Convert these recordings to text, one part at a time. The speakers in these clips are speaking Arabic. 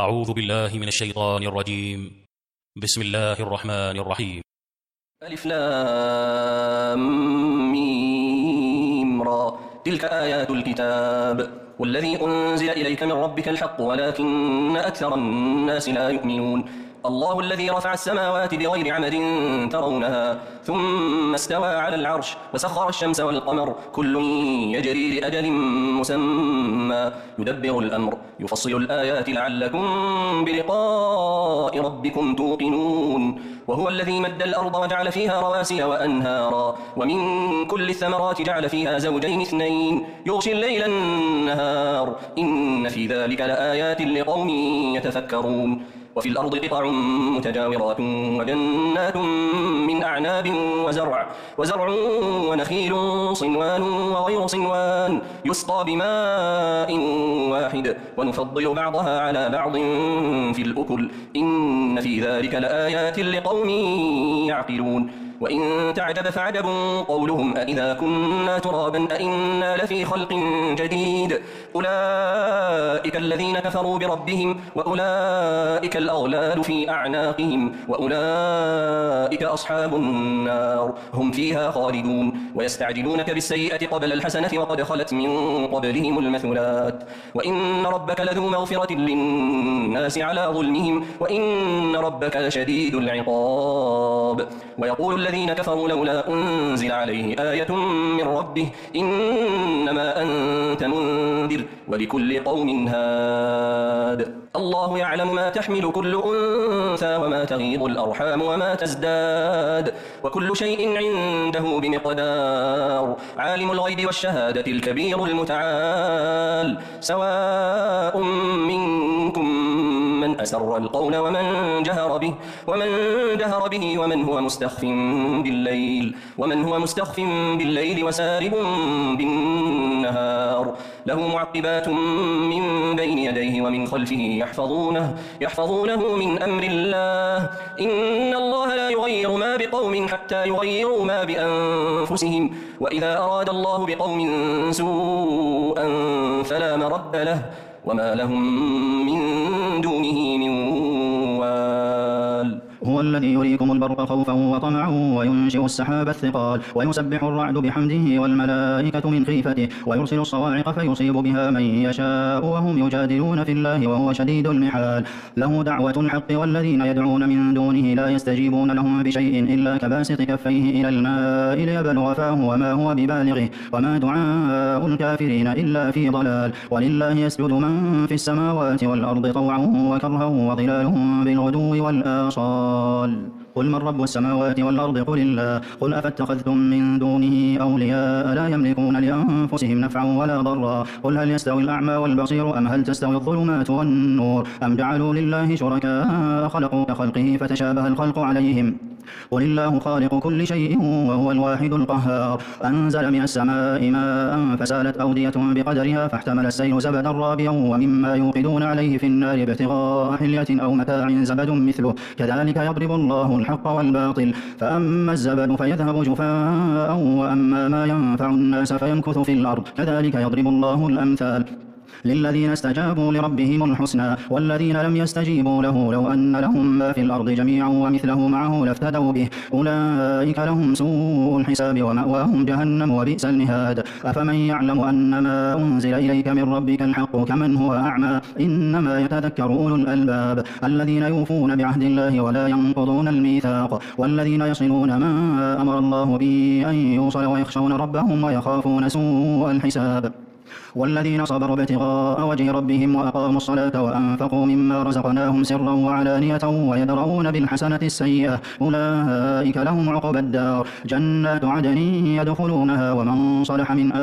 أعوذ بالله من الشيطان الرجيم. بسم الله الرحمن الرحيم. ألف لام ميم را تلك آيات الكتاب والذي أنزل إليك من ربك الحق ولكن أكثر الناس لا يؤمنون. الله الذي رفع السماوات بغير عمد ترونها ثم استوى على العرش وسخر الشمس والقمر كل يجري لأجل مسمى يدبر الأمر يفصل الآيات لعلكم بلقاء ربكم توقنون. وهو الذي مد الأرض وجعل فيها رواسي وأنهارا ومن كل الثمرات جعل فيها زوجين اثنين يغشي الليل النهار إن في ذلك لآيات لقوم يتفكرون. وفي الأرض قطع متجاورات وجنات من أعناب وزرع ونخيل صنوان وغير صنوان يسقى بماء واحد ونفضل بعضها على بعض في الأكل إن في ذلك لآيات لقوم يعقلون. وإن تعجب فعجب قولهم أإذا كنا ترابا أإنا لفي خلق جديد أولئك الذين كفروا بربهم وأولئك الأغلال في أعناقهم وأولئك أصحاب النار هم فيها خالدون. ويستعجلونك بالسيئة قبل الحسنة وقد خلت من قبلهم المثلات وإن ربك لذو مغفرة للناس على ظلمهم وإن ربك لشديد العقاب. ويقول الذين كفروا لولا أنزل عليه آية من ربه إنما أنت منذر ولكل قوم هاد. الله يعلم ما تحمل كل أنثى وما تغيض الأرحام وما تزداد وكل شيء عنده بمقدار. عالم الغيب والشهادة الكبير المتعال سواء منكم من أسر القول ومن جهر به ومن هو مستخف بالليل وسارب بالنهار. له معقبات من بين يديه ومن خلفه يحفظونه من أمر الله إن الله لا يغير ما بقوم حتى يغيروا ما بأنفسهم وإذا أراد الله بقوم سوءا فلا مرد له وما لهم من دونه من وال. هو الذي يريكم البرق خوفا وطمعا وينشئ السحاب الثقال ويسبح الرعد بحمده والملائكة من خيفته ويرسل الصواعق فيصيب بها من يشاء وهم يجادلون في الله وهو شديد المحال. له دعوة الحق والذين يدعون من دونه لا يستجيبون لهم بشيء إلا كباسط كفيه إلى الماء ليبلغ فاه وما هو ببالغه وما دعاء الكافرين إلا في ضلال. ولله يسجد من في السماوات والأرض طوعا وكرها وظلالهم بالغدو والآصال. قل من رب السماوات والأرض قل الله قل أفاتخذتم من دونه أولياء لا يملكون لأنفسهم نفعا ولا ضرا قل هل يستوي الأعمى والبصير أم هل تستوي الظلمات والنور أم جعلوا لله شركاء خلقوا كخلقه فتشابه الخلق عليهم قل الله خالق كل شيء وهو الواحد القهار. أنزل من السماء ماء فسالت أودية بقدرها فاحتمل السيل زبدا رابيا ومما يوقدون عليه في النار ابتغاء حلية أو متاع زبد مثله كذلك يضرب الله الحق والباطل فأما الزبد فيذهب جفاء وأما ما ينفع الناس فيمكث في الأرض كذلك يضرب الله الأمثال. للذين استجابوا لربهم الحسنى والذين لم يستجيبوا له لو أن لهم ما في الأرض جميعا ومثله معه لافتدوا به أولئك لهم سوء الحساب ومأواهم جهنم وبئس المهاد. أفمن يعلم أن ما أنزل إليك من ربك الحق كمن هو أعمى إنما يتذكر أولو الألباب الذين يوفون بعهد الله ولا ينقضون الميثاق والذين يصلون ما أمر الله به أن يوصل ويخشون ربهم ويخافون سوء الحساب. والذين صبروا ابتغاء وجه ربهم وأقاموا الصلاة وأنفقوا مما رزقناهم سرا وعلانية ويدرؤون بالحسنة السيئة أولئك لهم عقبى الدار جنات عدن يدخلونها ومن صلح من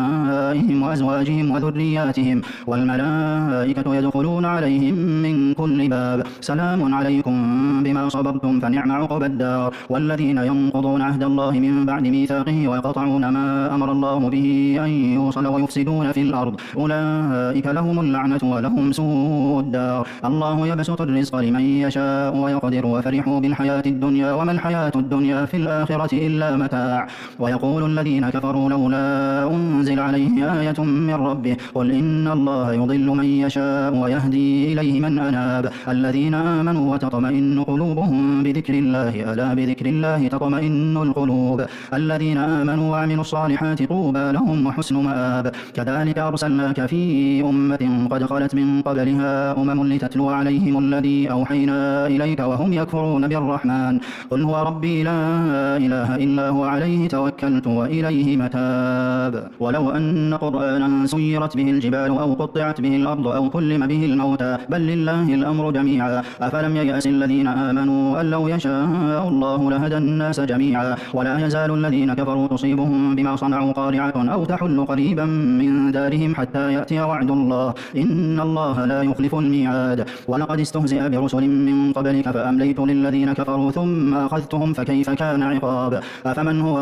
آبائهم وأزواجهم وذرياتهم والملائكة يدخلون عليهم من كل باب سلام عليكم بما صبرتم فنعم عقبى الدار. والذين ينقضون عهد الله من بعد ميثاقه ويقطعون ما أمر الله به أن يوصل ويفسدون يفسدون في الأرض أولئك لهم اللعنة ولهم سوء الدار الله يبسط الرزق لمن يشاء ويقدر وفرحوا بالحياة الدنيا وما الحياة الدنيا في الآخرة إلا متاع ويقول الذين كفروا لولا أنزل عليه آية من ربه قل إن الله يضل من يشاء ويهدي إليه من أناب الذين آمنوا وتطمئن قلوبهم بذكر الله ألا بذكر الله تطمئن القلوب الذين آمنوا وعملوا الصالحات طوبى لهم وحسن مآب كذلك أرسلناك في أمة قد خلت من قبلها لتتلو عليهم الذي أوحينا إليك وهم يكفرون بالرحمن قل هو ربي لا إله إلا هو عليه توكلت وإليه متاب ولو أن قرآنا سيرت به الجبال أو قطعت به الأرض أو كلم به الموتى بل لله الأمر جميعا أفلم ييأس الذين آمنوا أن لو يشاء الله لهدى الناس جميعا ولا يزال الذين كفروا تصيبهم بما صنعوا قارعة أو تحل قريبا من دارهم حتى يأتي وعد الله إن الله لا يخلف الميعاد ولقد استهزئ برسل من قبلك فأمليت للذين كفروا ثم أخذتهم فكيف كان عقاب أفمن هو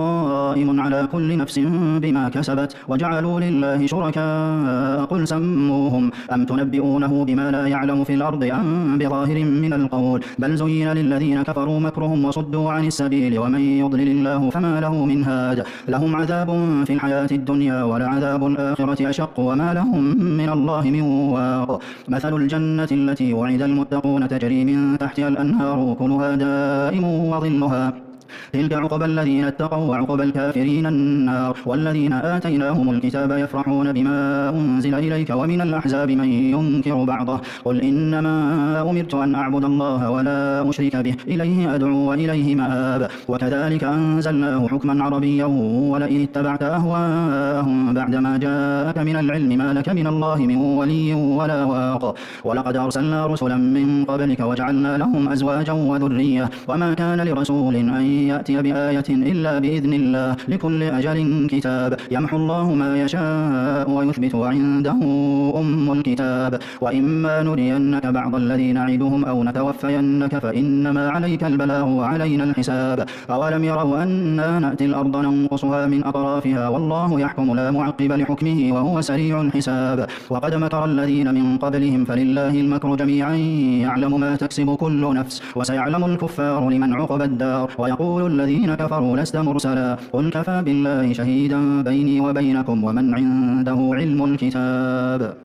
قائم على كل نفس بما كسبت وجعلوا لله شركاء قل سموهم أم تنبئونه بما لا يعلم في الأرض أم بظاهر من القول بل زين للذين كفروا مكرهم وصدوا عن السبيل ومن يضلل الله فما له من هاد لهم عذاب في الحياة الدنيا ولعذاب الآخرة أشق وما لهم من الله من واق مثل الجنة التي وعد المتقون تجري من تحتها الأنهار كلها دائم وظلها تلك عقبى الذين اتقوا وعقبى الكافرين النار والذين آتيناهم الكتاب يفرحون بما أنزل إليك ومن الأحزاب من ينكر بعضه قل إنما أمرت أن أعبد الله ولا أشرك به إليه أدعو وإليه مآب وكذلك أنزلناه حكما عربيا ولئن اتبعت أهواءهم بعدما جاءك من العلم ما لك من الله من ولي ولا واق ولقد أرسلنا رسلا من قبلك وجعلنا لهم أزواجا وذرية وما كان لرسول أن يأتي بآية إلا بإذن الله لكل أجل كتاب يمحو الله ما يشاء ويثبت وعنده أم الكتاب وإما نرينك بعض الذي نعدهم أو نتوفينك فإنما عليك البلاغ وعلينا الحساب أولم يروا أنا نأتي الأرض ننقصها من أطرافها والله يحكم لا معقب لحكمه وهو سريع الحساب وقد مكر الذين من قبلهم فلله المكر جميعا يعلم ما تكسب كل نفس وسيعلم الكفار لمن عقب الدار ويقول الذين كفروا لست مرسلا قل كفى بالله شهيدا بيني وبينكم ومن عنده علم الكتاب